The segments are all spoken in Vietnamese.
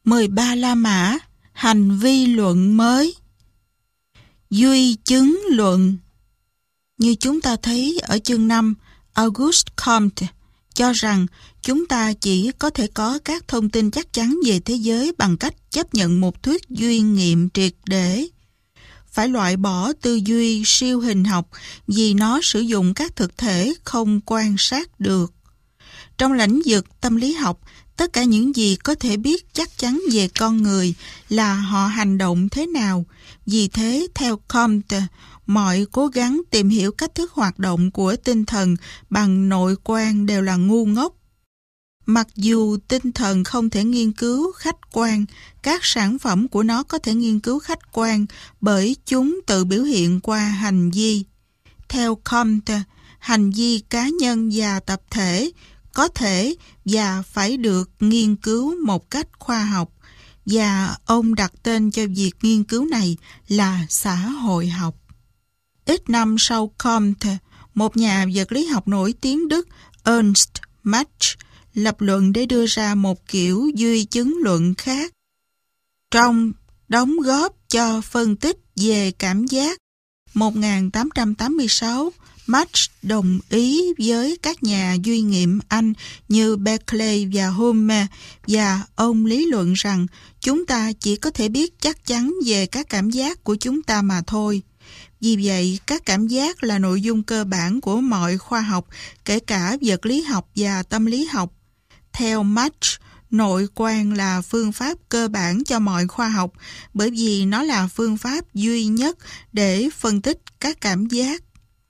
13 La Mã, hành vi luận mới. Duy chứng luận. Như chúng ta thấy ở chương 5, Auguste Comte cho rằng chúng ta chỉ có thể có các thông tin chắc chắn về thế giới bằng cách chấp nhận một thuyết duy nghiệm triệt để. Phải loại bỏ tư duy siêu hình học vì nó sử dụng các thực thể không quan sát được. Trong lĩnh vực tâm lý học, tất cả những gì có thể biết chắc chắn về con người là họ hành động thế nào. Vì thế, theo Comte, mọi cố gắng tìm hiểu cách thức hoạt động của tinh thần bằng nội quan đều là ngu ngốc. Mặc dù tinh thần không thể nghiên cứu khách quan, các sản phẩm của nó có thể nghiên cứu khách quan bởi chúng tự biểu hiện qua hành vi. Theo Comte, hành vi cá nhân và tập thể có thể và phải được nghiên cứu một cách khoa học, và ông đặt tên cho việc nghiên cứu này là xã hội học. Ít năm sau Comte, một nhà vật lý học nổi tiếng Đức Ernst Mach lập luận để đưa ra một kiểu duy chứng luận khác. Trong đóng góp cho phân tích về cảm giác 1886, Mach đồng ý với các nhà duy nghiệm Anh như Berkeley và Hume, và ông lý luận rằng chúng ta chỉ có thể biết chắc chắn về các cảm giác của chúng ta mà thôi. Vì vậy, các cảm giác là nội dung cơ bản của mọi khoa học, kể cả vật lý học và tâm lý học. Theo Mach, nội quan là phương pháp cơ bản cho mọi khoa học, bởi vì nó là phương pháp duy nhất để phân tích các cảm giác.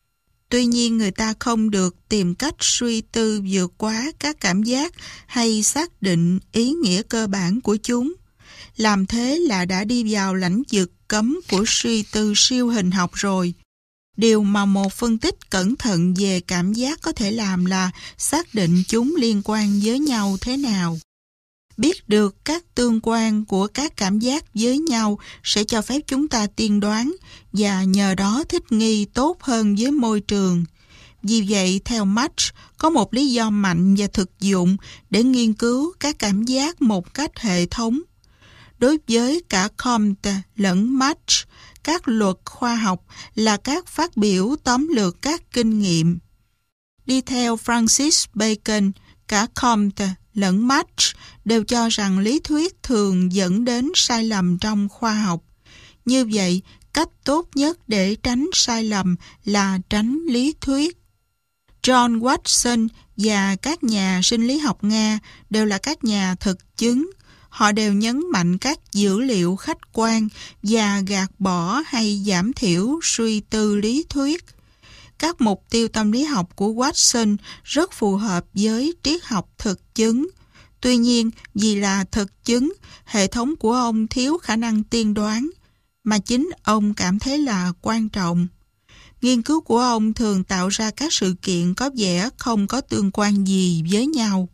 Tuy nhiên, người ta không được tìm cách suy tư vượt quá các cảm giác hay xác định ý nghĩa cơ bản của chúng. Làm thế là đã đi vào lãnh vực cấm của suy tư siêu hình học rồi. Điều mà một phân tích cẩn thận về cảm giác có thể làm là xác định chúng liên quan với nhau thế nào. Biết được các tương quan của các cảm giác với nhau sẽ cho phép chúng ta tiên đoán và nhờ đó thích nghi tốt hơn với môi trường. Vì vậy, theo Mach, có một lý do mạnh và thực dụng để nghiên cứu các cảm giác một cách hệ thống. Đối với cả Comte lẫn Mach, các luật khoa học là các phát biểu tóm lược các kinh nghiệm. Đi theo Francis Bacon, cả Comte lẫn Mach đều cho rằng lý thuyết thường dẫn đến sai lầm trong khoa học. Như vậy, cách tốt nhất để tránh sai lầm là tránh lý thuyết. John Watson và các nhà sinh lý học Nga đều là các nhà thực chứng. Họ đều nhấn mạnh các dữ liệu khách quan và gạt bỏ hay giảm thiểu suy tư lý thuyết. Các mục tiêu tâm lý học của Watson rất phù hợp với triết học thực chứng. Tuy nhiên, vì là thực chứng, hệ thống của ông thiếu khả năng tiên đoán, mà chính ông cảm thấy là quan trọng. Nghiên cứu của ông thường tạo ra các sự kiện có vẻ không có tương quan gì với nhau.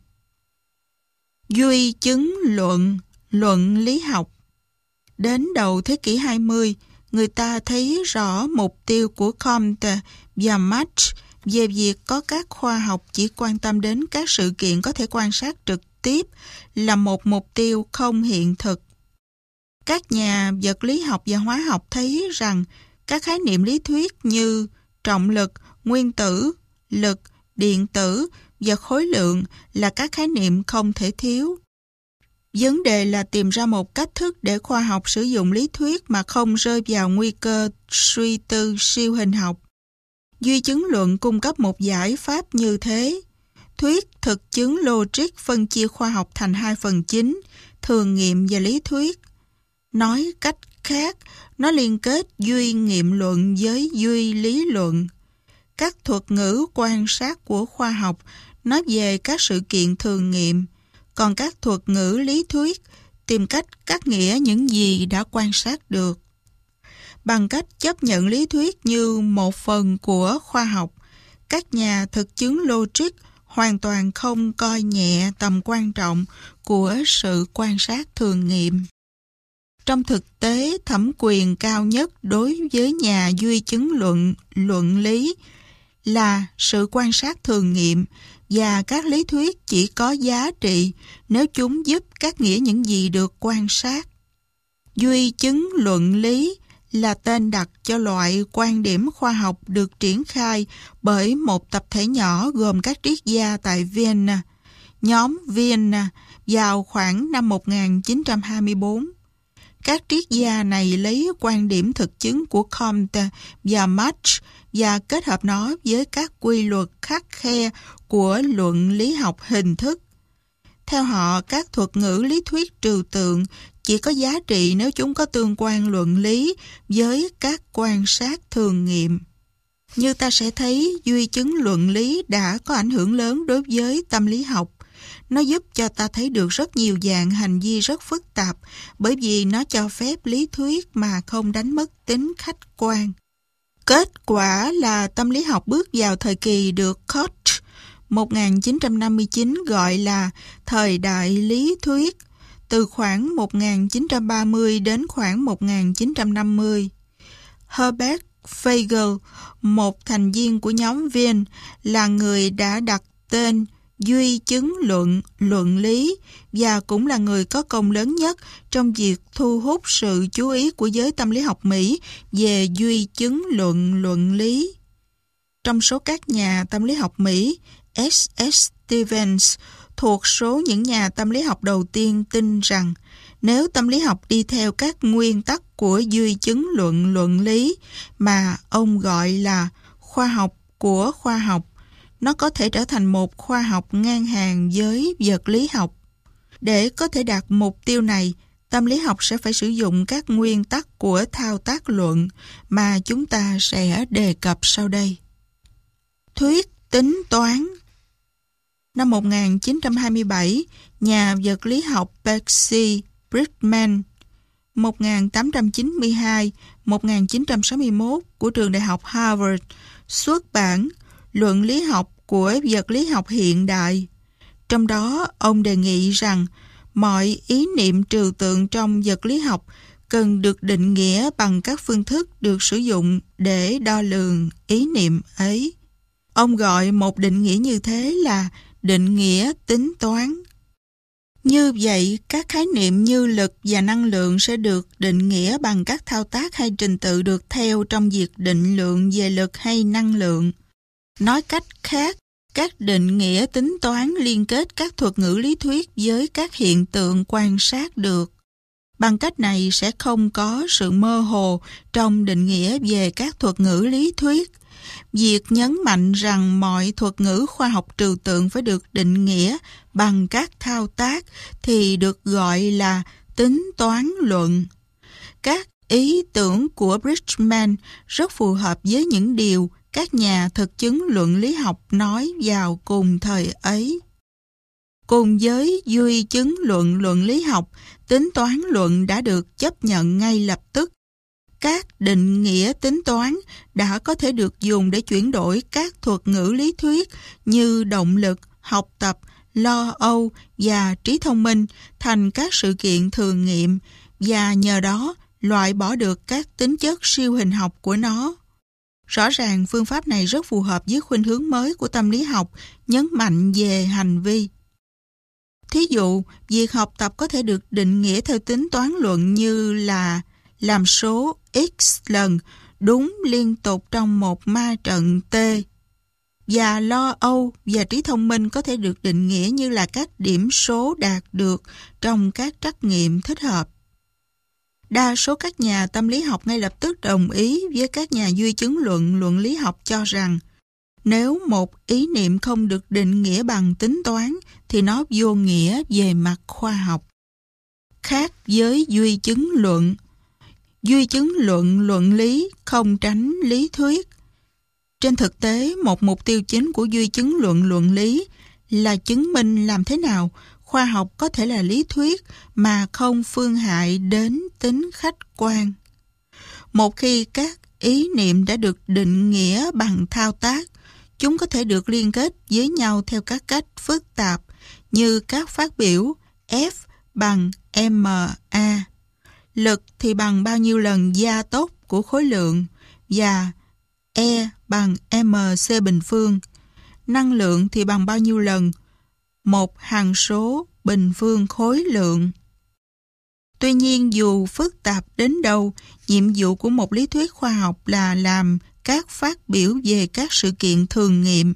Duy chứng luận, luận lý học. Đến đầu thế kỷ 20, người ta thấy rõ mục tiêu của Comte và Mach về việc có các khoa học chỉ quan tâm đến các sự kiện có thể quan sát trực tiếp là một mục tiêu không hiện thực. Các nhà vật lý học và hóa học thấy rằng các khái niệm lý thuyết như trọng lực, nguyên tử, lực, điện tử và khối lượng là các khái niệm không thể thiếu. Vấn đề là tìm ra một cách thức để khoa học sử dụng lý thuyết mà không rơi vào nguy cơ suy tư siêu hình học. Duy chứng luận cung cấp một giải pháp như thế. Thuyết thực chứng logic phân chia khoa học thành hai phần chính, thường nghiệm và lý thuyết. Nói cách khác, nó liên kết duy nghiệm luận với duy lý luận. Các thuật ngữ quan sát của khoa học nói về các sự kiện thường nghiệm, còn các thuật ngữ lý thuyết tìm cách cắt nghĩa những gì đã quan sát được. Bằng cách chấp nhận lý thuyết như một phần của khoa học, các nhà thực chứng logic hoàn toàn không coi nhẹ tầm quan trọng của sự quan sát thường nghiệm. Trong thực tế, thẩm quyền cao nhất đối với nhà duy chứng luận, luận lý là sự quan sát thường nghiệm, và các lý thuyết chỉ có giá trị nếu chúng giúp các nghĩa những gì được quan sát. Duy chứng luận lý là tên đặt cho loại quan điểm khoa học được triển khai bởi một tập thể nhỏ gồm các triết gia tại Vienna, nhóm Vienna, vào khoảng năm 1924. Các triết gia này lấy quan điểm thực chứng của Comte và Mach và kết hợp nó với các quy luật khắt khe của luận lý học hình thức. Theo họ, các thuật ngữ lý thuyết trừu tượng chỉ có giá trị nếu chúng có tương quan luận lý với các quan sát thường nghiệm. Như ta sẽ thấy, duy chứng luận lý đã có ảnh hưởng lớn đối với tâm lý học. Nó giúp cho ta thấy được rất nhiều dạng hành vi rất phức tạp bởi vì nó cho phép lý thuyết mà không đánh mất tính khách quan. Kết quả là tâm lý học bước vào thời kỳ được Koch 1959 gọi là thời đại lý thuyết, từ khoảng 1930 đến khoảng 1950. Herbert Feigl, một thành viên của nhóm Viên, là người đã đặt tên duy chứng luận lý và cũng là người có công lớn nhất trong việc thu hút sự chú ý của giới tâm lý học Mỹ về duy chứng luận lý. Trong số các nhà tâm lý học Mỹ, S.S. Stevens thuộc số những nhà tâm lý học đầu tiên tin rằng nếu tâm lý học đi theo các nguyên tắc của duy chứng luận lý mà ông gọi là khoa học của khoa học, nó có thể trở thành một khoa học ngang hàng với vật lý học. Để có thể đạt mục tiêu này, tâm lý học sẽ phải sử dụng các nguyên tắc của thao tác luận mà chúng ta sẽ đề cập sau đây. Thuyết tính toán. Năm 1927, nhà vật lý học Percy Bridgman 1892-1961 của trường đại học Harvard xuất bản Luận lý học của vật lý học hiện đại. Trong đó, ông đề nghị rằng mọi ý niệm trừu tượng trong vật lý học cần được định nghĩa bằng các phương thức được sử dụng để đo lường ý niệm ấy. Ông gọi một định nghĩa như thế là định nghĩa tính toán. Như vậy, các khái niệm như lực và năng lượng sẽ được định nghĩa bằng các thao tác hay trình tự được theo trong việc định lượng về lực hay năng lượng. Nói cách khác, các định nghĩa tính toán liên kết các thuật ngữ lý thuyết với các hiện tượng quan sát được. Bằng cách này sẽ không có sự mơ hồ trong định nghĩa về các thuật ngữ lý thuyết. Việc nhấn mạnh rằng mọi thuật ngữ khoa học trừu tượng phải được định nghĩa bằng các thao tác thì được gọi là tính toán luận. Các ý tưởng của Bridgman rất phù hợp với những điều các nhà thực chứng luận lý học nói vào cùng thời ấy. Cùng với duy chứng luận lý học, tính toán luận đã được chấp nhận ngay lập tức. Các định nghĩa tính toán đã có thể được dùng để chuyển đổi các thuật ngữ lý thuyết như động lực, học tập, lo âu và trí thông minh thành các sự kiện thường nghiệm và nhờ đó loại bỏ được các tính chất siêu hình học của nó. Rõ ràng phương pháp này rất phù hợp với khuynh hướng mới của tâm lý học, nhấn mạnh về hành vi. Thí dụ, việc học tập có thể được định nghĩa theo tính toán luận như là làm số x lần đúng liên tục trong một ma trận T. Và lo âu và trí thông minh có thể được định nghĩa như là các điểm số đạt được trong các trắc nghiệm thích hợp. Đa số các nhà tâm lý học ngay lập tức đồng ý với các nhà duy chứng luận lý học cho rằng nếu một ý niệm không được định nghĩa bằng tính toán thì nó vô nghĩa về mặt khoa học. Khác với duy chứng luận lý không tránh lý thuyết. Trên thực tế, một mục tiêu chính của duy chứng luận lý là chứng minh làm thế nào khoa học có thể là lý thuyết mà không phương hại đến tính khách quan. Một khi các ý niệm đã được định nghĩa bằng thao tác, chúng có thể được liên kết với nhau theo các cách phức tạp như các phát biểu F bằng ma, lực thì bằng bao nhiêu lần gia tốc của khối lượng và E bằng mc bình phương. năng lượng thì bằng bao nhiêu lần một hằng số bình phương khối lượng. Tuy nhiên, dù phức tạp đến đâu, nhiệm vụ của một lý thuyết khoa học là làm các phát biểu về các sự kiện thường nghiệm.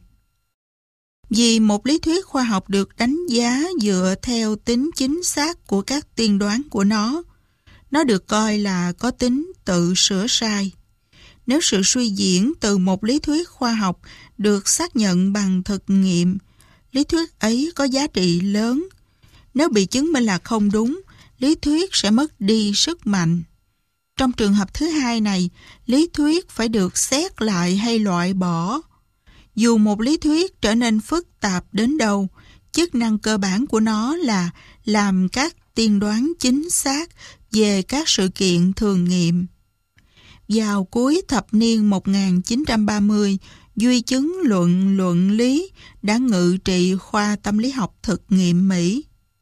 Vì một lý thuyết khoa học được đánh giá dựa theo tính chính xác của các tiên đoán của nó được coi là có tính tự sửa sai. Nếu sự suy diễn từ một lý thuyết khoa học được xác nhận bằng thực nghiệm, lý thuyết ấy có giá trị lớn. Nếu bị chứng minh là không đúng, lý thuyết sẽ mất đi sức mạnh. Trong trường hợp thứ hai này, lý thuyết phải được xét lại hay loại bỏ. Dù một lý thuyết trở nên phức tạp đến đâu, chức năng cơ bản của nó là làm các tiên đoán chính xác về các sự kiện thường nghiệm. Vào cuối thập niên 1930, duy chứng luận lý đã ngự trị khoa tâm lý học thực nghiệm Mỹ.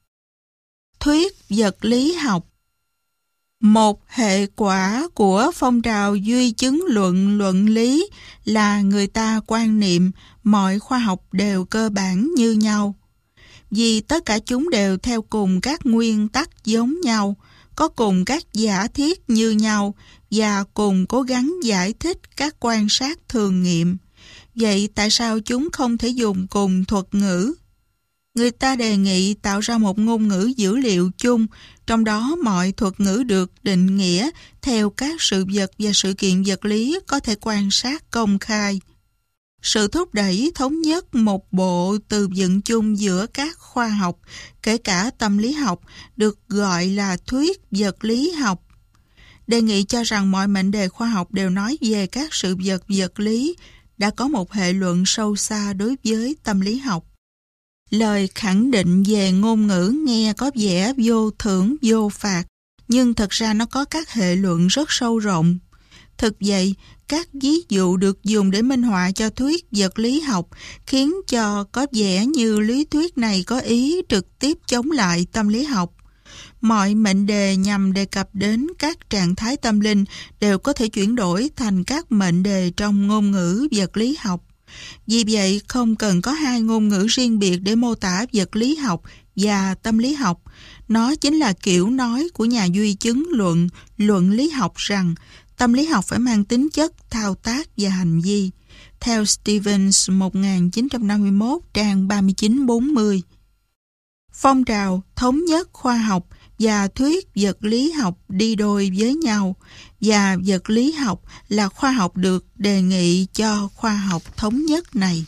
Thuyết vật lý học. Một hệ quả của phong trào duy chứng luận lý là người ta quan niệm mọi khoa học đều cơ bản như nhau. Vì tất cả chúng đều theo cùng các nguyên tắc giống nhau, có cùng các giả thiết như nhau và cùng cố gắng giải thích các quan sát thường nghiệm. Vậy tại sao chúng không thể dùng cùng thuật ngữ? Người ta đề nghị tạo ra một ngôn ngữ dữ liệu chung, trong đó mọi thuật ngữ được định nghĩa theo các sự vật và sự kiện vật lý có thể quan sát công khai. Sự thúc đẩy thống nhất một bộ từ vựng chung giữa các khoa học, kể cả tâm lý học, được gọi là thuyết vật lý học. Đề nghị cho rằng mọi mệnh đề khoa học đều nói về các sự vật vật lý đã có một hệ luận sâu xa đối với tâm lý học. Lời khẳng định về ngôn ngữ nghe có vẻ vô thưởng vô phạt, nhưng thật ra nó có các hệ luận rất sâu rộng. Thực vậy, các ví dụ được dùng để minh họa cho thuyết vật lý học khiến cho có vẻ như lý thuyết này có ý trực tiếp chống lại tâm lý học. Mọi mệnh đề nhằm đề cập đến các trạng thái tâm linh đều có thể chuyển đổi thành các mệnh đề trong ngôn ngữ vật lý học. Vì vậy, không cần có hai ngôn ngữ riêng biệt để mô tả vật lý học và tâm lý học. Nó chính là kiểu nói của nhà duy chứng luận lý học rằng tâm lý học phải mang tính chất thao tác và hành vi. Theo Stevens 1951, trang 39-40. Phong trào thống nhất khoa học và thuyết vật lý học đi đôi với nhau, và vật lý học là khoa học được đề nghị cho khoa học thống nhất này.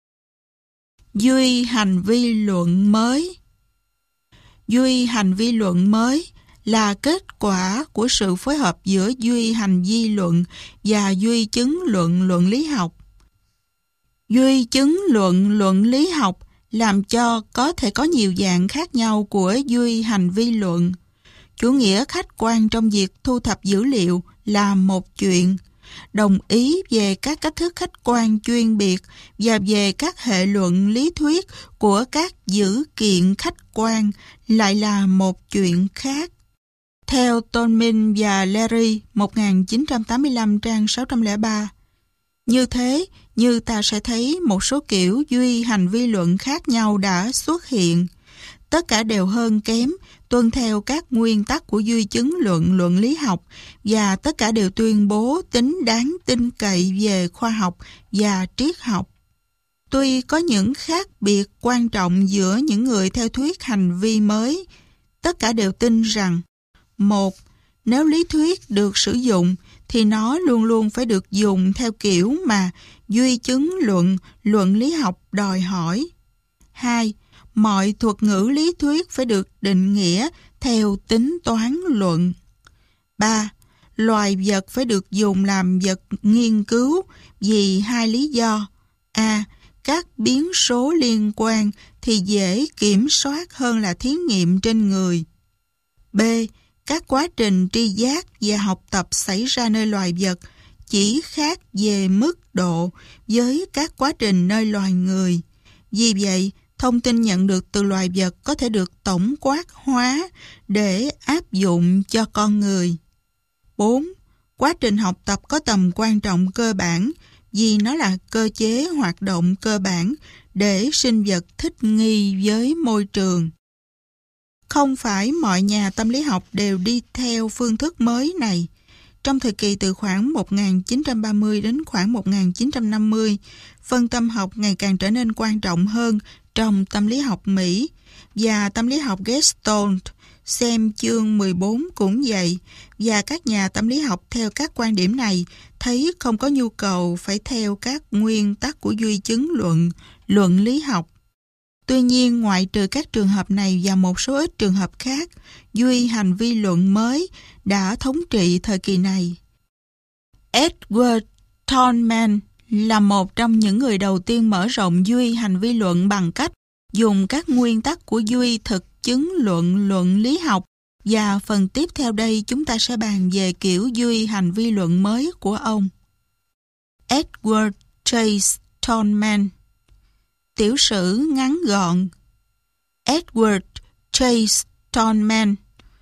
Duy hành vi luận mới. Duy hành vi luận mới là kết quả của sự phối hợp giữa duy hành vi luận và duy chứng luận lý học. Duy chứng luận lý học làm cho có thể có nhiều dạng khác nhau của duy hành vi luận. Chủ nghĩa khách quan trong việc thu thập dữ liệu là một chuyện, đồng ý về các cách thức khách quan chuyên biệt và về các hệ luận lý thuyết của các dữ kiện khách quan lại là một chuyện khác. Theo Tolman và Leary 1985 trang 603. Như thế, như ta sẽ thấy một số kiểu duy hành vi luận khác nhau đã xuất hiện. Tất cả đều hơn kém, tuân theo các nguyên tắc của duy chứng luận lý học, và tất cả đều tuyên bố tính đáng tin cậy về khoa học và triết học. Tuy có những khác biệt quan trọng giữa những người theo thuyết hành vi mới, tất cả đều tin rằng: 1. Nếu lý thuyết được sử dụng, thì nó luôn luôn phải được dùng theo kiểu mà duy chứng luận lý học đòi hỏi. 2. Mọi thuật ngữ lý thuyết phải được định nghĩa theo tính toán luận. 3. Loài vật phải được dùng làm vật nghiên cứu vì hai lý do. A. Các biến số liên quan thì dễ kiểm soát hơn là thí nghiệm trên người. B. Các quá trình tri giác và học tập xảy ra nơi loài vật chỉ khác về mức độ với các quá trình nơi loài người. Vì vậy, thông tin nhận được từ loài vật có thể được tổng quát hóa để áp dụng cho con người. 4. Quá trình học tập có tầm quan trọng cơ bản vì nó là cơ chế hoạt động cơ bản để sinh vật thích nghi với môi trường. Không phải mọi nhà tâm lý học đều đi theo phương thức mới này. Trong thời kỳ từ khoảng 1930 đến khoảng 1950, phân tâm học ngày càng trở nên quan trọng hơn trong tâm lý học Mỹ, và tâm lý học Gestalt, xem chương 14 cũng vậy, và các nhà tâm lý học theo các quan điểm này thấy không có nhu cầu phải theo các nguyên tắc của duy chứng luận, luận lý học. Tuy nhiên, ngoại trừ các trường hợp này và một số ít trường hợp khác, duy hành vi luận mới đã thống trị thời kỳ này. Edward Tolman là một trong những người đầu tiên mở rộng duy hành vi luận bằng cách dùng các nguyên tắc của duy thực chứng luận, luận lý học, và phần tiếp theo đây chúng ta sẽ bàn về kiểu duy hành vi luận mới của ông. Edward Chase Tolman. Tiểu sử ngắn gọn. Edward Chase Tolman,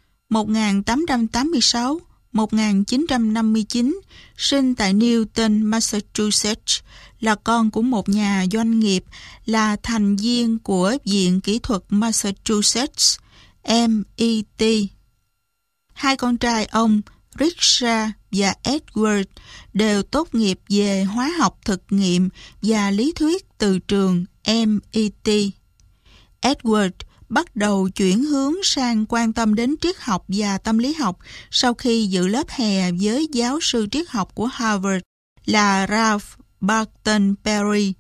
1886-1959, sinh tại Newton, Massachusetts, là con của một nhà doanh nghiệp, là thành viên của Viện Kỹ thuật Massachusetts, MIT. Hai con trai ông, Richard và Edward, đều tốt nghiệp về hóa học thực nghiệm và lý thuyết từ trường MIT. Edward bắt đầu chuyển hướng sang quan tâm đến triết học và tâm lý học sau khi dự lớp hè với giáo sư triết học của Harvard là Ralph Barton Perry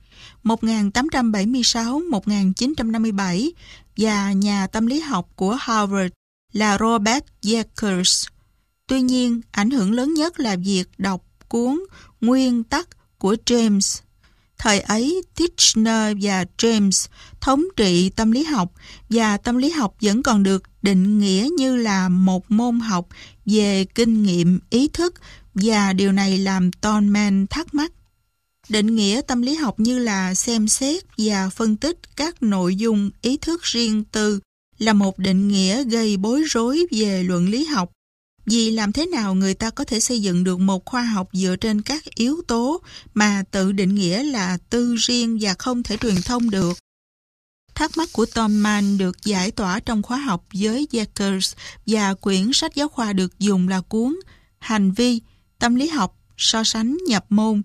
1876-1957 và nhà tâm lý học của Harvard là Robert Jeffers. Tuy nhiên, ảnh hưởng lớn nhất là việc đọc cuốn Nguyên tắc của James. Thời ấy, Titchener và James thống trị tâm lý học, và tâm lý học vẫn còn được định nghĩa như là một môn học về kinh nghiệm ý thức, và điều này làm Tolman thắc mắc. Định nghĩa tâm lý học như là xem xét và phân tích các nội dung ý thức riêng tư là một định nghĩa gây bối rối về luận lý học. Vì làm thế nào người ta có thể xây dựng được một khoa học dựa trên các yếu tố mà tự định nghĩa là tư riêng và không thể truyền thông được? Thắc mắc của Tolman được giải tỏa trong khóa học với Jeffers, và quyển sách giáo khoa được dùng là cuốn Hành vi, tâm lý học, so sánh nhập môn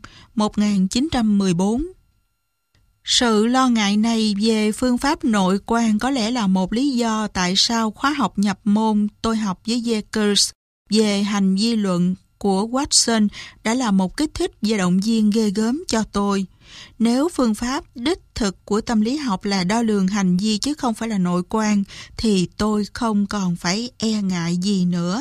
1914. Sự lo ngại này về phương pháp nội quan có lẽ là một lý do tại sao khóa học nhập môn tôi học với Jeffers về hành vi luận của Watson đã là một kích thích và động viên ghê gớm cho tôi. Nếu phương pháp đích thực của tâm lý học là đo lường hành vi chứ không phải là nội quan, thì tôi không còn phải e ngại gì nữa.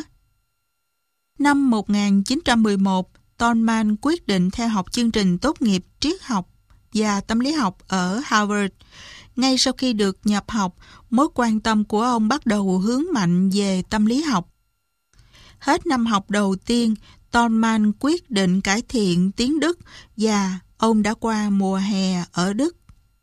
Năm 1911, Tolman quyết định theo học chương trình tốt nghiệp triết học và tâm lý học ở Harvard. Ngay sau khi được nhập học, mối quan tâm của ông bắt đầu hướng mạnh về tâm lý học. Hết năm học đầu tiên, Tolman quyết định cải thiện tiếng Đức và ông đã qua mùa hè ở Đức.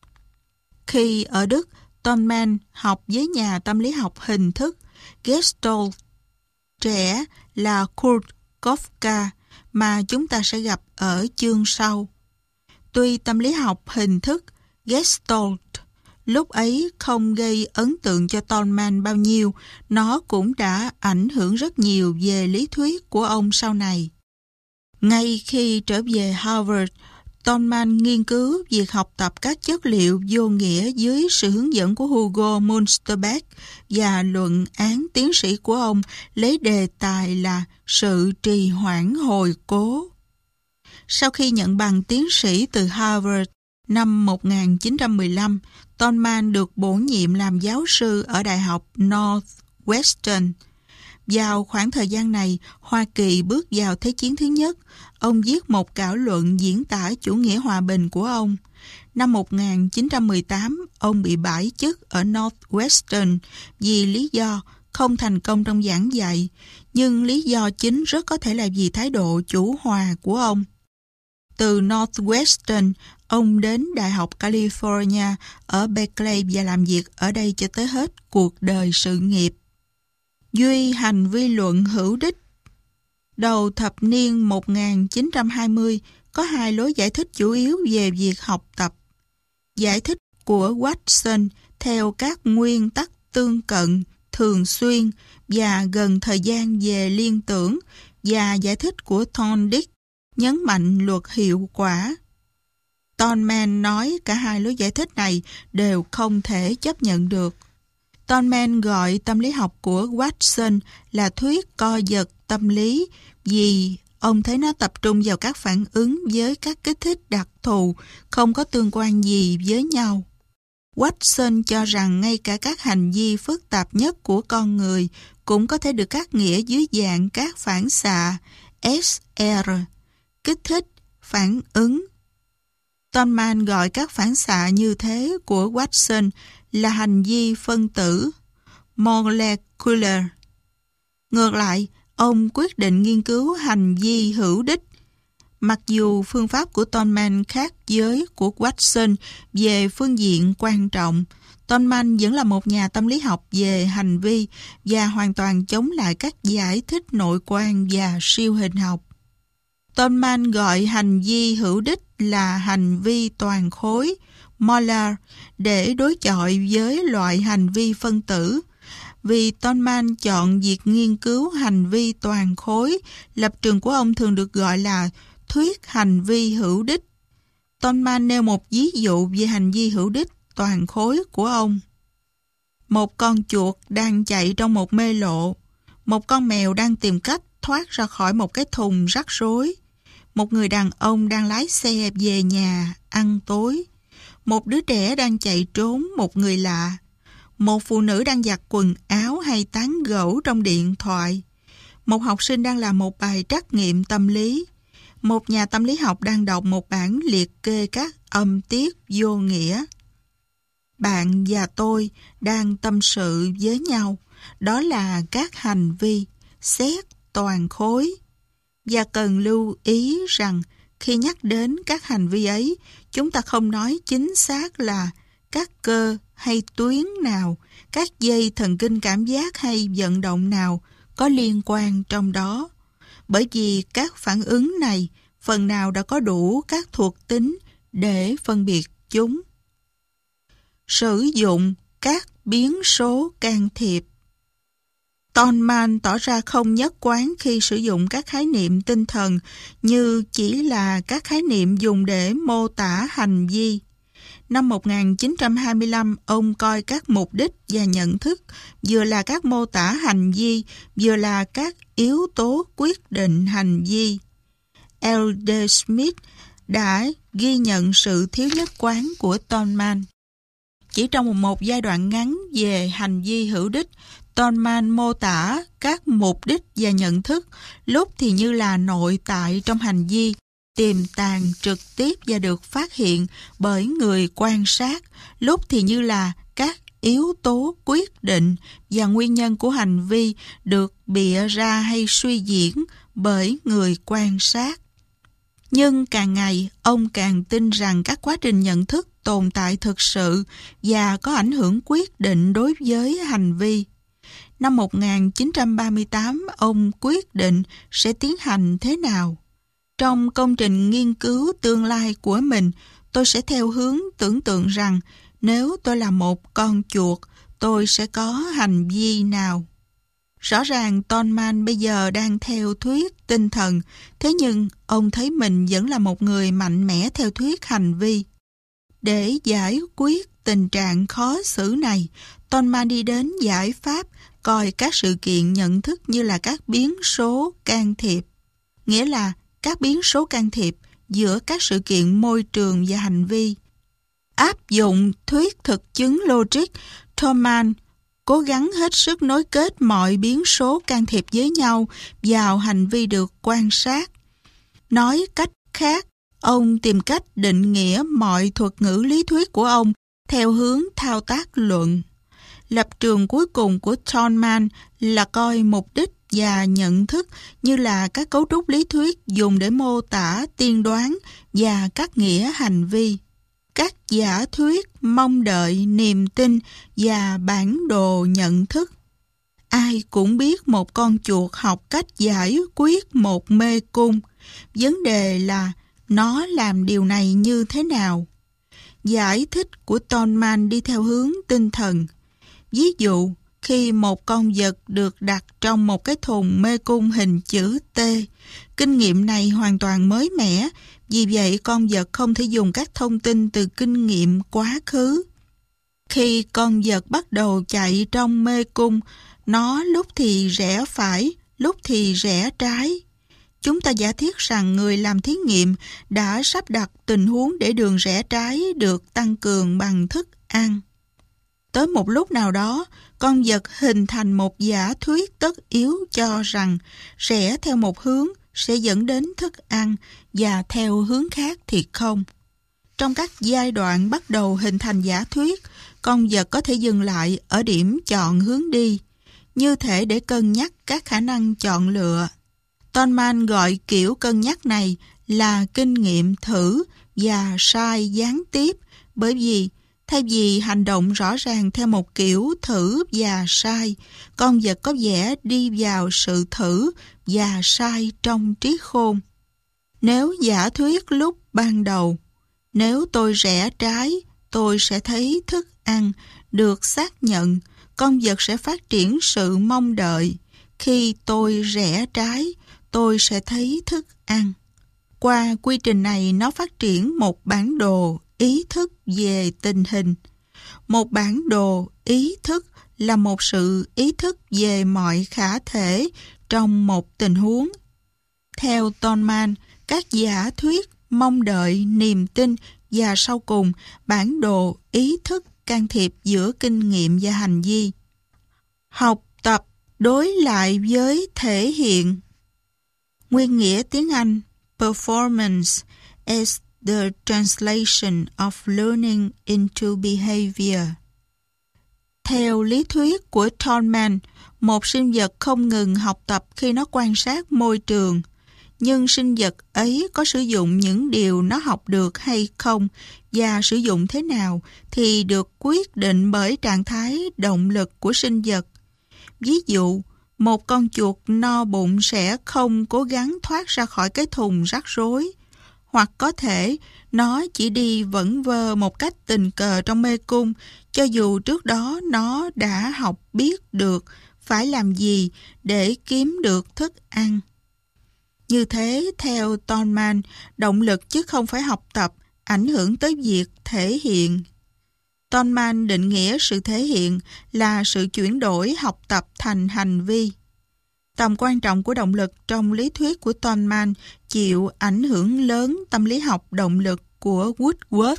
Khi ở Đức, Tolman học với nhà tâm lý học hình thức Gestalt trẻ là Kurt Kafka mà chúng ta sẽ gặp ở chương sau. Tuy tâm lý học hình thức Gestalt lúc ấy không gây ấn tượng cho Tolman bao nhiêu, nó cũng đã ảnh hưởng rất nhiều về lý thuyết của ông sau này. Ngay khi trở về Harvard, Tolman nghiên cứu việc học tập các chất liệu vô nghĩa dưới sự hướng dẫn của Hugo Münsterberg, và luận án tiến sĩ của ông lấy đề tài là sự trì hoãn hồi cố. Sau khi nhận bằng tiến sĩ từ Harvard năm 1915, Tolman được bổ nhiệm làm giáo sư ở Đại học Northwestern. Vào khoảng thời gian này, Hoa Kỳ bước vào Thế chiến thứ nhất. Ông viết một cảo luận diễn tả chủ nghĩa hòa bình của ông. Năm 1918, ông bị bãi chức ở Northwestern vì lý do không thành công trong giảng dạy, nhưng lý do chính rất có thể là vì thái độ chủ hòa của ông. Từ Northwestern, ông đến Đại học California ở Berkeley và làm việc ở đây cho tới hết cuộc đời sự nghiệp. Duy hành vi luận hữu đích. Đầu thập niên 1920, có hai lối giải thích chủ yếu về việc học tập. Giải thích của Watson theo các nguyên tắc tương cận, thường xuyên và gần thời gian về liên tưởng, và giải thích của Thorndike nhấn mạnh luật hiệu quả. Tolman nói cả hai lối giải thích này đều không thể chấp nhận được. Tolman gọi tâm lý học của Watson là thuyết co giật tâm lý vì ông thấy nó tập trung vào các phản ứng với các kích thích đặc thù, không có tương quan gì với nhau. Watson cho rằng ngay cả các hành vi phức tạp nhất của con người cũng có thể được cắt nghĩa dưới dạng các phản xạ SR, kích thích, phản ứng. Tolman gọi các phản xạ như thế của Watson là hành vi phân tử, molecular. Ngược lại, ông quyết định nghiên cứu hành vi hữu đích. Mặc dù phương pháp của Tolman khác với của Watson về phương diện quan trọng, Tolman vẫn là một nhà tâm lý học về hành vi và hoàn toàn chống lại các giải thích nội quan và siêu hình học. Tolman gọi hành vi hữu đích là hành vi toàn khối, molar, để đối chọi với loại hành vi phân tử. Vì Tolman chọn việc nghiên cứu hành vi toàn khối, lập trường của ông thường được gọi là thuyết hành vi hữu đích. Tolman nêu một ví dụ về hành vi hữu đích toàn khối của ông. Một con chuột đang chạy trong một mê lộ. Một con mèo đang tìm cách thoát ra khỏi một cái thùng rắc rối. Một người đàn ông đang lái xe về nhà ăn tối. Một đứa trẻ đang chạy trốn một người lạ. Một phụ nữ đang giặt quần áo hay tán gẫu trong điện thoại. Một học sinh đang làm một bài trắc nghiệm tâm lý. Một nhà tâm lý học đang đọc một bản liệt kê các âm tiết vô nghĩa. Bạn và tôi đang tâm sự với nhau. Đó là các hành vi xét toàn khối. Và cần lưu ý rằng khi nhắc đến các hành vi ấy, chúng ta không nói chính xác là các cơ hay tuyến nào, các dây thần kinh cảm giác hay vận động nào có liên quan trong đó. Bởi vì các phản ứng này phần nào đã có đủ các thuộc tính để phân biệt chúng. Sử dụng các biến số can thiệp. Tolman tỏ ra không nhất quán khi sử dụng các khái niệm tinh thần như chỉ là các khái niệm dùng để mô tả hành vi. Năm 1925, ông coi các mục đích và nhận thức vừa là các mô tả hành vi, vừa là các yếu tố quyết định hành vi. L. D. Smith đã ghi nhận sự thiếu nhất quán của Tolman. Chỉ trong một giai đoạn ngắn về hành vi hữu đích, Tolman mô tả các mục đích và nhận thức, lúc thì như là nội tại trong hành vi, tiềm tàng trực tiếp và được phát hiện bởi người quan sát, lúc thì như là các yếu tố quyết định và nguyên nhân của hành vi được bịa ra hay suy diễn bởi người quan sát. Nhưng càng ngày, ông càng tin rằng các quá trình nhận thức tồn tại thực sự và có ảnh hưởng quyết định đối với hành vi. Năm 1938, ông quyết định sẽ tiến hành thế nào. Trong công trình nghiên cứu tương lai của mình, tôi sẽ theo hướng tưởng tượng rằng nếu tôi là một con chuột, tôi sẽ có hành vi nào. Rõ ràng Tolman bây giờ đang theo thuyết tinh thần, thế nhưng ông thấy mình vẫn là một người mạnh mẽ theo thuyết hành vi. Để giải quyết tình trạng khó xử này, Tolman đi đến giải pháp coi các sự kiện nhận thức như là các biến số can thiệp, nghĩa là các biến số can thiệp giữa các sự kiện môi trường và hành vi. Áp dụng thuyết thực chứng logic, Tolman cố gắng hết sức nối kết mọi biến số can thiệp với nhau vào hành vi được quan sát. Nói cách khác, ông tìm cách định nghĩa mọi thuật ngữ lý thuyết của ông theo hướng thao tác luận. Lập trường cuối cùng của Tolman là coi mục đích và nhận thức như là các cấu trúc lý thuyết dùng để mô tả tiên đoán và các nghĩa hành vi. Các giả thuyết, mong đợi, niềm tin và bản đồ nhận thức. Ai cũng biết một con chuột học cách giải quyết một mê cung. Vấn đề là Nó làm điều này như thế nào? Giải thích của Tolman đi theo hướng tinh thần. Ví dụ, khi một con vật được đặt trong một cái thùng mê cung hình chữ T, kinh nghiệm này hoàn toàn mới mẻ, vì vậy con vật không thể dùng các thông tin từ kinh nghiệm quá khứ. Khi con vật bắt đầu chạy trong mê cung, nó lúc thì rẽ phải, lúc thì rẽ trái. Chúng ta giả thiết rằng người làm thí nghiệm đã sắp đặt tình huống để đường rẽ trái được tăng cường bằng thức ăn. Tới một lúc nào đó, con vật hình thành một giả thuyết tất yếu cho rằng rẽ theo một hướng sẽ dẫn đến thức ăn và theo hướng khác thì không. Trong các giai đoạn bắt đầu hình thành giả thuyết, con vật có thể dừng lại ở điểm chọn hướng đi, như thể để cân nhắc các khả năng chọn lựa. Tolman gọi kiểu cân nhắc này là kinh nghiệm thử và sai gián tiếp, bởi vì thay vì hành động rõ ràng theo một kiểu thử và sai, con vật có vẻ đi vào sự thử và sai trong trí khôn. Nếu giả thuyết lúc ban đầu, nếu tôi rẽ trái, tôi sẽ thấy thức ăn, được xác nhận, con vật sẽ phát triển sự mong đợi. Khi tôi rẽ trái, tôi sẽ thấy thức ăn. Qua quy trình này, nó phát triển một bản đồ ý thức về tình hình. Một bản đồ ý thức là một sự ý thức về mọi khả thể trong một tình huống. Theo Tolman, các giả thuyết, mong đợi, niềm tin và sau cùng bản đồ ý thức can thiệp giữa kinh nghiệm và hành vi. Học tập đối lại với thể hiện. Nguyên nghĩa tiếng Anh performance is the translation of learning into behavior. Theo lý thuyết của Tolman, một sinh vật không ngừng học tập khi nó quan sát môi trường, nhưng sinh vật ấy có sử dụng những điều nó học được hay không và sử dụng thế nào thì được quyết định bởi trạng thái động lực của sinh vật. Ví dụ, một con chuột no bụng sẽ không cố gắng thoát ra khỏi cái thùng rắc rối, hoặc có thể nó chỉ đi vẩn vơ một cách tình cờ trong mê cung, cho dù trước đó nó đã học biết được phải làm gì để kiếm được thức ăn. Như thế, theo Tolman, động lực chứ không phải học tập ảnh hưởng tới việc thể hiện. Tolman định nghĩa sự thể hiện là sự chuyển đổi học tập thành hành vi. Tầm quan trọng của động lực trong lý thuyết của Tolman chịu ảnh hưởng lớn tâm lý học động lực của Woodworth.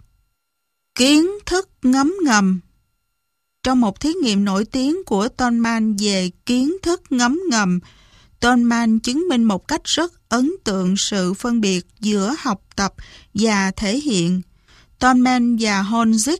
Kiến thức ngấm ngầm. Trong một thí nghiệm nổi tiếng của Tolman về kiến thức ngấm ngầm, Tolman chứng minh một cách rất ấn tượng sự phân biệt giữa học tập và thể hiện. Tolman và Honzik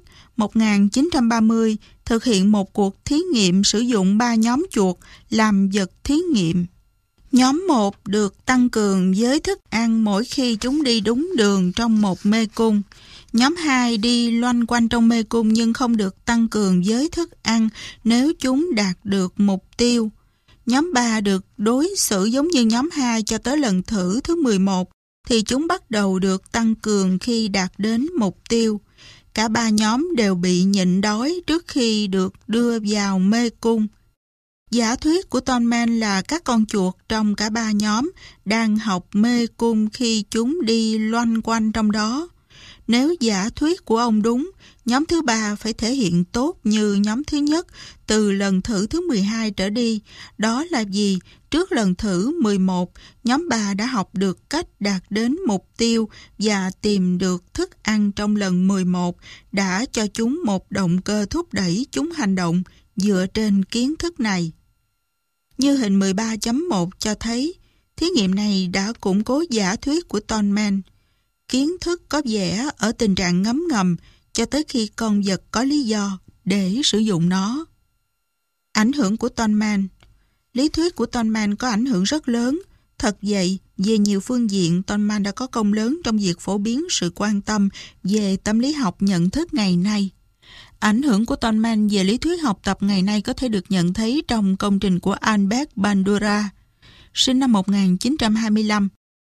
1930 thực hiện một cuộc thí nghiệm sử dụng 3 nhóm chuột làm vật thí nghiệm. Nhóm 1 được tăng cường với thức ăn mỗi khi chúng đi đúng đường trong một mê cung. Nhóm 2 đi loanh quanh trong mê cung nhưng không được tăng cường với thức ăn nếu chúng đạt được mục tiêu. Nhóm 3 được đối xử giống như nhóm 2 cho tới lần thử thứ 11, thì chúng bắt đầu được tăng cường khi đạt đến mục tiêu. Cả 3 nhóm đều bị nhịn đói trước khi được đưa vào mê cung. Giả thuyết của Tolman là các con chuột trong cả 3 nhóm đang học mê cung khi chúng đi loanh quanh trong đó. Nếu giả thuyết của ông đúng, nhóm thứ 3 phải thể hiện tốt như nhóm thứ nhất từ lần thử thứ 12 trở đi. Đó là vì trước lần thử 11, nhóm 3 đã học được cách đạt đến mục tiêu và tìm được thức ăn trong lần 11 đã cho chúng một động cơ thúc đẩy chúng hành động dựa trên kiến thức này. Như hình 13.1 cho thấy, thí nghiệm này đã củng cố giả thuyết của Tolman. Kiến thức có vẻ ở tình trạng ngấm ngầm cho tới khi con vật có lý do để sử dụng nó. Ảnh hưởng của Tolman. Lý thuyết của Tolman có ảnh hưởng rất lớn. Thật vậy, về nhiều phương diện, Tolman đã có công lớn trong việc phổ biến sự quan tâm về tâm lý học nhận thức ngày nay. Ảnh hưởng của Tolman về lý thuyết học tập ngày nay có thể được nhận thấy trong công trình của Albert Bandura, sinh năm 1925.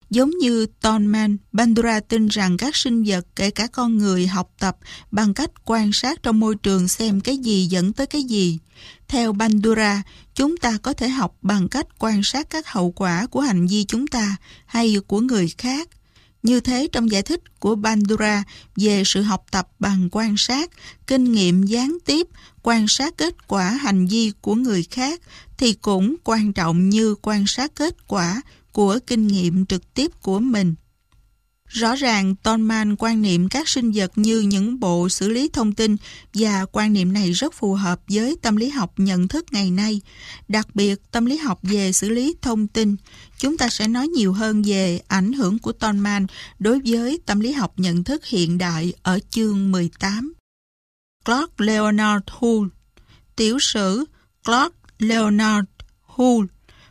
Giống như Tolman, Bandura tin rằng các sinh vật, kể cả con người, học tập bằng cách quan sát trong môi trường xem cái gì dẫn tới cái gì. Theo Bandura, chúng ta có thể học bằng cách quan sát các hậu quả của hành vi chúng ta hay của người khác. Như thế, trong giải thích của Bandura về sự học tập bằng quan sát, kinh nghiệm gián tiếp, quan sát kết quả hành vi của người khác thì cũng quan trọng như quan sát kết quả của kinh nghiệm trực tiếp của mình. Rõ ràng Tolman quan niệm các sinh vật như những bộ xử lý thông tin và quan niệm này rất phù hợp với tâm lý học nhận thức ngày nay, đặc biệt tâm lý học về xử lý thông tin. Chúng ta sẽ nói nhiều hơn về ảnh hưởng của Tolman đối với tâm lý học nhận thức hiện đại ở chương 18. Claude Leonard Hull. Tiểu sử Claude Leonard Hull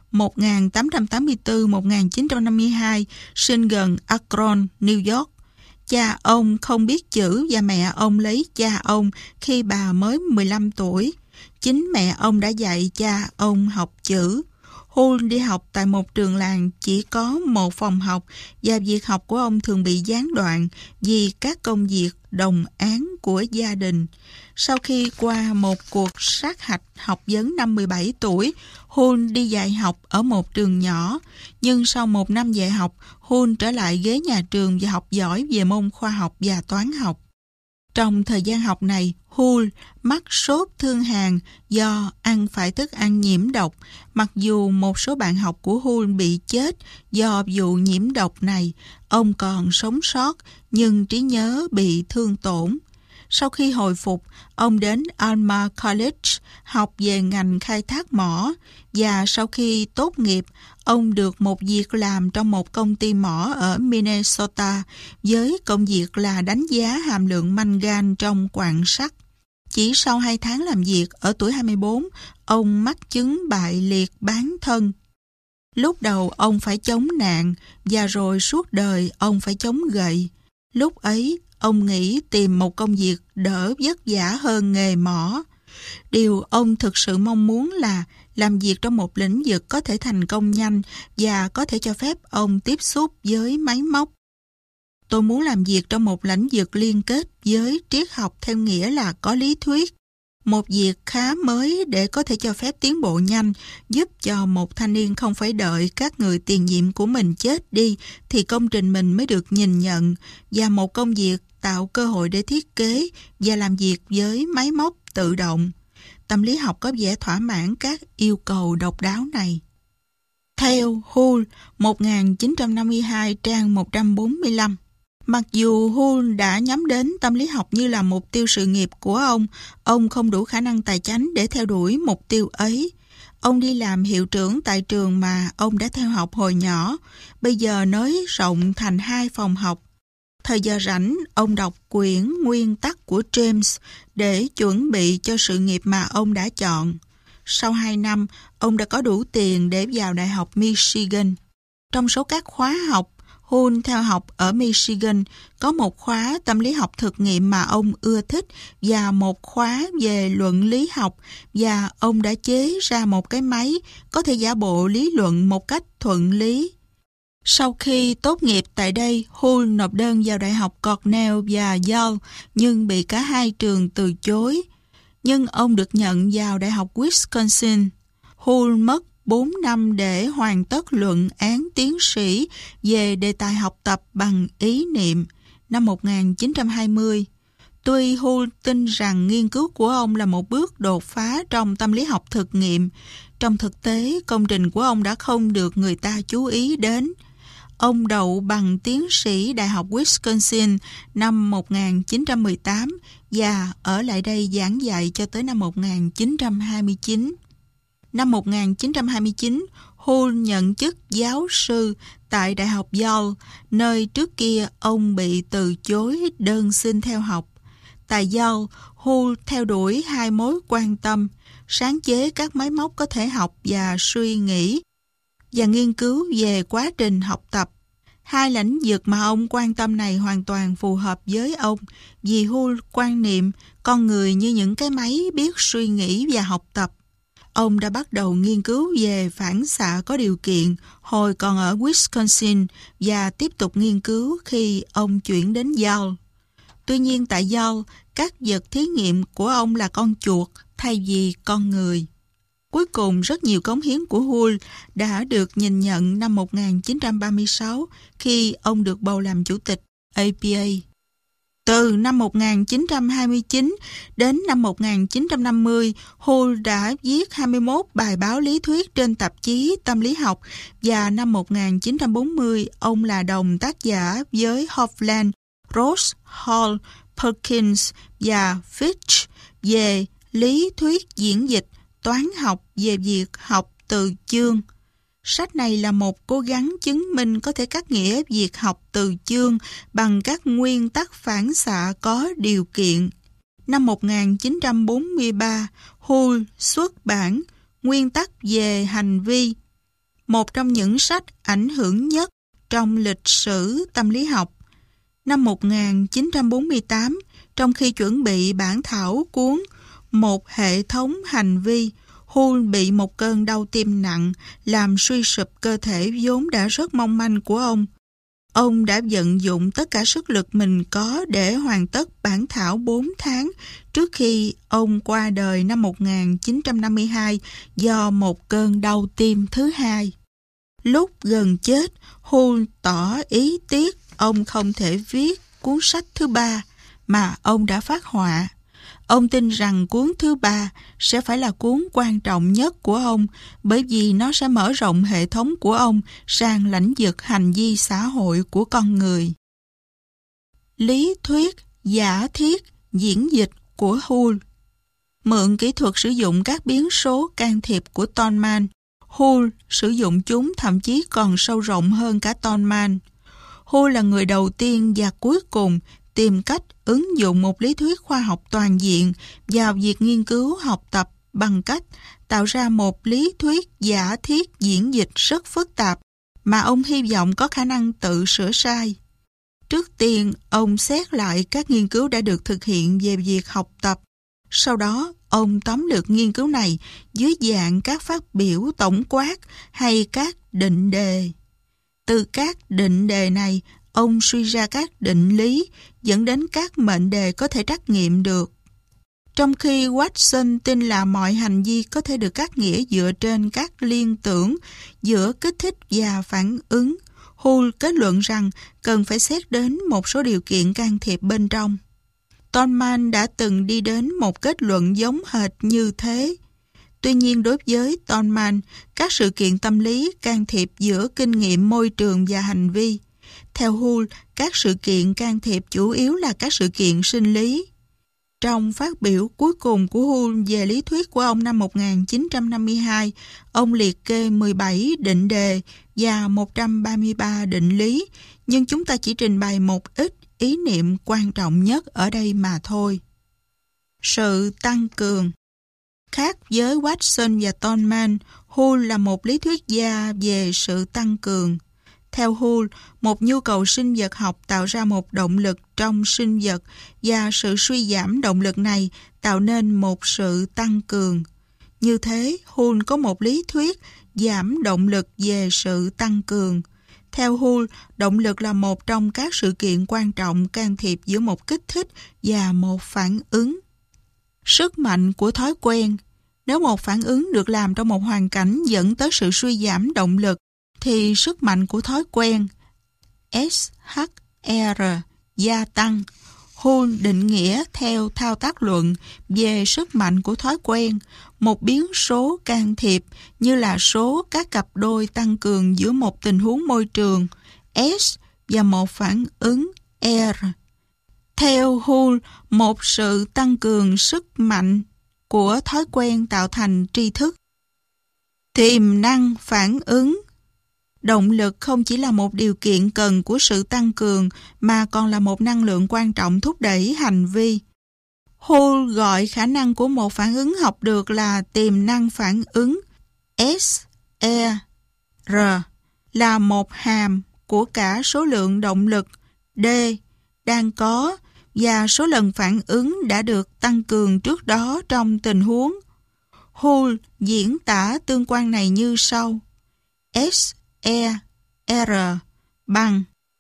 1884-1952, sinh gần Akron, New York. Cha ông không biết chữ và mẹ ông lấy cha ông khi bà mới 15 tuổi. Chính mẹ ông đã dạy cha ông học chữ. Hull đi học tại một trường làng chỉ có một phòng học và việc học của ông thường bị gián đoạn vì các công việc đồng áng của gia đình. Sau khi qua một cuộc sát hạch học vấn năm 17 tuổi, Hull đi dạy học ở một trường nhỏ, nhưng sau một năm dạy học, Hull trở lại ghế nhà trường và học giỏi về môn khoa học và toán học. Trong thời gian học này, Hull mắc sốt thương hàn do ăn phải thức ăn nhiễm độc. Mặc dù một số bạn học của Hull bị chết do vụ nhiễm độc này, ông còn sống sót nhưng trí nhớ bị thương tổn. Sau khi hồi phục, ông đến Alma College học về ngành khai thác mỏ và sau khi tốt nghiệp, ông được một việc làm trong một công ty mỏ ở Minnesota với công việc là đánh giá hàm lượng mangan trong quặng sắt. Chỉ sau 2 tháng làm việc, ở tuổi 24, ông mắc chứng bại liệt bán thân. Lúc đầu ông phải chống nạn và rồi suốt đời ông phải chống gậy. Lúc ấy, ông nghĩ tìm một công việc đỡ vất vả hơn nghề mỏ. Điều ông thực sự mong muốn là làm việc trong một lĩnh vực có thể thành công nhanh và có thể cho phép ông tiếp xúc với máy móc. Tôi muốn làm việc trong một lĩnh vực liên kết với triết học theo nghĩa là có lý thuyết. Một việc khá mới để có thể cho phép tiến bộ nhanh, giúp cho một thanh niên không phải đợi các người tiền nhiệm của mình chết đi thì công trình mình mới được nhìn nhận, và một công việc tạo cơ hội để thiết kế và làm việc với máy móc tự động. Tâm lý học có vẻ thỏa mãn các yêu cầu độc đáo này. Theo Hull, 1952 trang 145. Mặc dù Hull đã nhắm đến tâm lý học như là mục tiêu sự nghiệp của ông không đủ khả năng tài chánh để theo đuổi mục tiêu ấy. Ông đi làm hiệu trưởng tại trường mà ông đã theo học hồi nhỏ, bây giờ nới rộng thành 2 phòng học. Thời giờ rảnh, ông đọc quyển nguyên tắc của James để chuẩn bị cho sự nghiệp mà ông đã chọn. Sau 2 năm, ông đã có đủ tiền để vào Đại học Michigan. Trong số các khóa học Hull theo học ở Michigan, có một khóa tâm lý học thực nghiệm mà ông ưa thích và một khóa về luận lý học, và ông đã chế ra một cái máy có thể giả bộ lý luận một cách thuận lý. Sau khi tốt nghiệp tại đây, Hull nộp đơn vào Đại học Cornell và Yale nhưng bị cả hai trường từ chối. Nhưng ông được nhận vào Đại học Wisconsin. Hull mất 4 năm để hoàn tất luận án tiến sĩ về đề tài học tập bằng ý niệm năm 1920. Tuy Hull tin rằng nghiên cứu của ông là một bước đột phá trong tâm lý học thực nghiệm, trong thực tế công trình của ông đã không được người ta chú ý đến. Ông đậu bằng tiến sĩ Đại học Wisconsin năm 1918 và ở lại đây giảng dạy cho tới năm 1929. Năm 1929, Hull nhận chức giáo sư tại Đại học Yale, nơi trước kia ông bị từ chối đơn xin theo học. Tại Yale, Hull theo đuổi 2 mối quan tâm: sáng chế các máy móc có thể học và suy nghĩ, và nghiên cứu về quá trình học tập. 2 lĩnh vực mà ông quan tâm này hoàn toàn phù hợp với ông, vì Hull quan niệm con người như những cái máy biết suy nghĩ và học tập. ông đã bắt đầu nghiên cứu về phản xạ có điều kiện hồi còn ở Wisconsin và tiếp tục nghiên cứu khi ông chuyển đến Yale. Tuy nhiên tại Yale, các vật thí nghiệm của ông là con chuột thay vì con người. Cuối cùng, rất nhiều cống hiến của Hull đã được nhìn nhận năm 1936 khi ông được bầu làm chủ tịch APA. Từ năm 1929 đến năm 1950, Hull đã viết 21 bài báo lý thuyết trên tạp chí Tâm lý học và năm 1940, ông là đồng tác giả với Hovland, Ross, Hall, Perkins và Fitch về lý thuyết diễn dịch toán học về việc học từ chương. Sách này là một cố gắng chứng minh có thể cắt nghĩa việc học từ chương bằng các nguyên tắc phản xạ có điều kiện. Năm 1943, Hull xuất bản Nguyên tắc về hành vi, một trong những sách ảnh hưởng nhất trong lịch sử tâm lý học. Năm 1948, trong khi chuẩn bị bản thảo cuốn Một hệ thống hành vi, Hull bị một cơn đau tim nặng làm suy sụp cơ thể vốn đã rất mong manh của ông. Ông đã vận dụng tất cả sức lực mình có để hoàn tất bản thảo 4 tháng trước khi ông qua đời năm 1952 do một cơn đau tim thứ hai. Lúc gần chết, Hull tỏ ý tiếc ông không thể viết cuốn sách thứ 3 mà ông đã phát họa. Ông tin rằng cuốn thứ 3 sẽ phải là cuốn quan trọng nhất của ông bởi vì nó sẽ mở rộng hệ thống của ông sang lĩnh vực hành vi xã hội của con người. Lý thuyết, giả thiết, diễn dịch của Hull. Mượn kỹ thuật sử dụng các biến số can thiệp của Tolman, Hull sử dụng chúng thậm chí còn sâu rộng hơn cả Tolman. Hull là người đầu tiên và cuối cùng tìm cách ứng dụng một lý thuyết khoa học toàn diện vào việc nghiên cứu học tập bằng cách tạo ra một lý thuyết giả thiết diễn dịch rất phức tạp mà ông hy vọng có khả năng tự sửa sai. Trước tiên, ông xét lại các nghiên cứu đã được thực hiện về việc học tập. Sau đó, ông tóm lược nghiên cứu này dưới dạng các phát biểu tổng quát hay các định đề. Từ các định đề này, ông suy ra các định lý dẫn đến các mệnh đề có thể trắc nghiệm được. Trong khi Watson tin là mọi hành vi có thể được cắt nghĩa dựa trên các liên tưởng giữa kích thích và phản ứng, Hull kết luận rằng cần phải xét đến một số điều kiện can thiệp bên trong. Tolman đã từng đi đến một kết luận giống hệt như thế. Tuy nhiên đối với Tolman, các sự kiện tâm lý can thiệp giữa kinh nghiệm môi trường và hành vi. Theo Hull, các sự kiện can thiệp chủ yếu là các sự kiện sinh lý. Trong phát biểu cuối cùng của Hull về lý thuyết của ông năm 1952, ông liệt kê 17 định đề và 133 định lý, nhưng chúng ta chỉ trình bày một ít ý niệm quan trọng nhất ở đây mà thôi. Sự tăng cường. Khác với Watson và Tolman, Hull là một lý thuyết gia về sự tăng cường. Theo Hull, một nhu cầu sinh vật học tạo ra một động lực trong sinh vật và sự suy giảm động lực này tạo nên một sự tăng cường. Như thế, Hull có một lý thuyết giảm động lực về sự tăng cường. Theo Hull, động lực là một trong các sự kiện quan trọng can thiệp giữa một kích thích và một phản ứng. Sức mạnh của thói quen. Nếu một phản ứng được làm trong một hoàn cảnh dẫn tới sự suy giảm động lực, thì sức mạnh của thói quen SHR gia tăng. Hull định nghĩa theo thao tác luận về sức mạnh của thói quen, một biến số can thiệp như là số các cặp đôi tăng cường giữa một tình huống môi trường S và một phản ứng R. Theo Hull, một sự tăng cường sức mạnh của thói quen tạo thành tri thức. Tiềm năng phản ứng. Động lực không chỉ là một điều kiện cần của sự tăng cường mà còn là một năng lượng quan trọng thúc đẩy hành vi. Hull gọi khả năng của một phản ứng học được là tiềm năng phản ứng SER, là một hàm của cả số lượng động lực D đang có và số lần phản ứng đã được tăng cường trước đó trong tình huống. Hull diễn tả tương quan này như sau. S-E-R bằng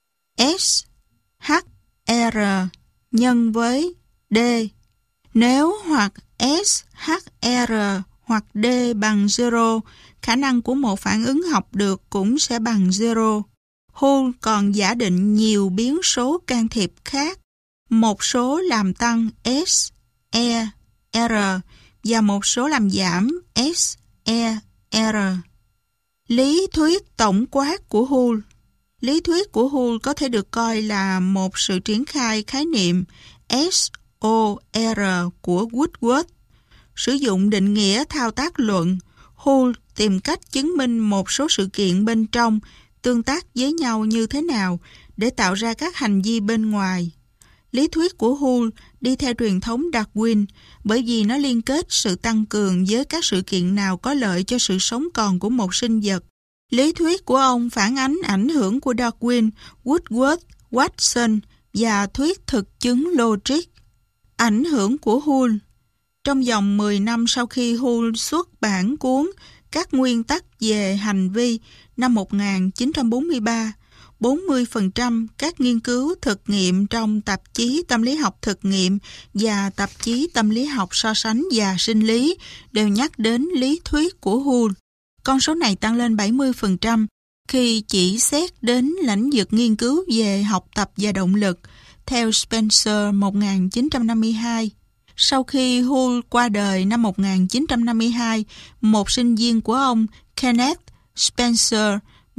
S-H-R nhân với D. Nếu hoặc S-H-R hoặc D bằng 0, khả năng của một phản ứng học được cũng sẽ bằng 0. Hull còn giả định nhiều biến số can thiệp khác. Một số làm tăng S, E, R và một số làm giảm S, E, R. Lý thuyết tổng quát của Hull. Lý thuyết của Hull có thể được coi là một sự triển khai khái niệm SOR của Woodward. Sử dụng định nghĩa thao tác luận, Hull tìm cách chứng minh một số sự kiện bên trong tương tác với nhau như thế nào để tạo ra các hành vi bên ngoài. Lý thuyết của Hull đi theo truyền thống Darwin bởi vì nó liên kết sự tăng cường với các sự kiện nào có lợi cho sự sống còn của một sinh vật. Lý thuyết của ông phản ánh ảnh hưởng của Darwin, Woodward, Watson và thuyết thực chứng logic. Ảnh hưởng của Hull. Trong vòng 10 năm sau khi Hull xuất bản cuốn Các nguyên tắc về hành vi năm 1943, 40% các nghiên cứu thực nghiệm trong tạp chí Tâm lý học thực nghiệm và tạp chí Tâm lý học so sánh và sinh lý đều nhắc đến lý thuyết của Hull. Con số này tăng lên 70% khi chỉ xét đến lĩnh vực nghiên cứu về học tập và động lực, theo Spencer 1952. Sau khi Hull qua đời năm 1952, một sinh viên của ông, Kenneth Spencer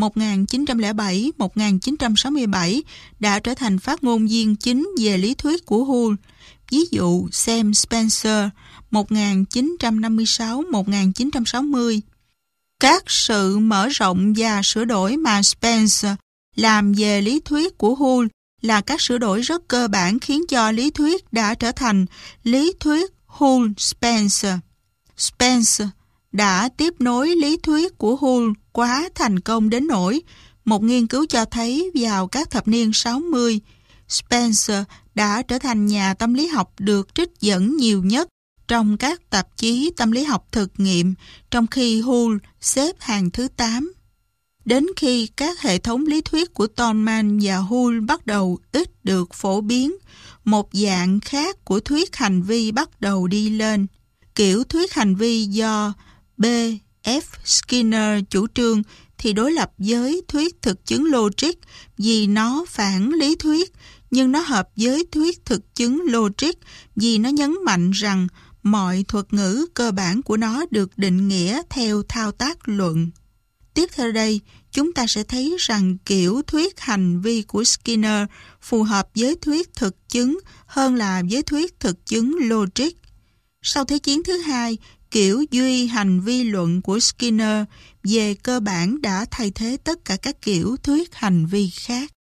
1907-1967 đã trở thành phát ngôn viên chính về lý thuyết của Hull. Ví dụ Sam Spencer 1956-1960. Các sự mở rộng và sửa đổi mà Spencer làm về lý thuyết của Hull là các sửa đổi rất cơ bản khiến cho lý thuyết đã trở thành lý thuyết Hull-Spencer. Spencer đã tiếp nối lý thuyết của Hull quá thành công đến nỗi một nghiên cứu cho thấy vào các thập niên 60, Spencer đã trở thành nhà tâm lý học được trích dẫn nhiều nhất trong các tạp chí tâm lý học thực nghiệm, trong khi Hull xếp hàng thứ 8. Đến khi các hệ thống lý thuyết của Tolman và Hull bắt đầu ít được phổ biến, một dạng khác của thuyết hành vi bắt đầu đi lên. Kiểu thuyết hành vi do B.F. Skinner chủ trương thì đối lập với thuyết thực chứng logic vì nó phản lý thuyết, nhưng nó hợp với thuyết thực chứng logic vì nó nhấn mạnh rằng mọi thuật ngữ cơ bản của nó được định nghĩa theo thao tác luận. Tiếp theo đây, chúng ta sẽ thấy rằng kiểu thuyết hành vi của Skinner phù hợp với thuyết thực chứng hơn là với thuyết thực chứng logic. Sau Thế chiến thứ hai, kiểu duy hành vi luận của Skinner về cơ bản đã thay thế tất cả các kiểu thuyết hành vi khác.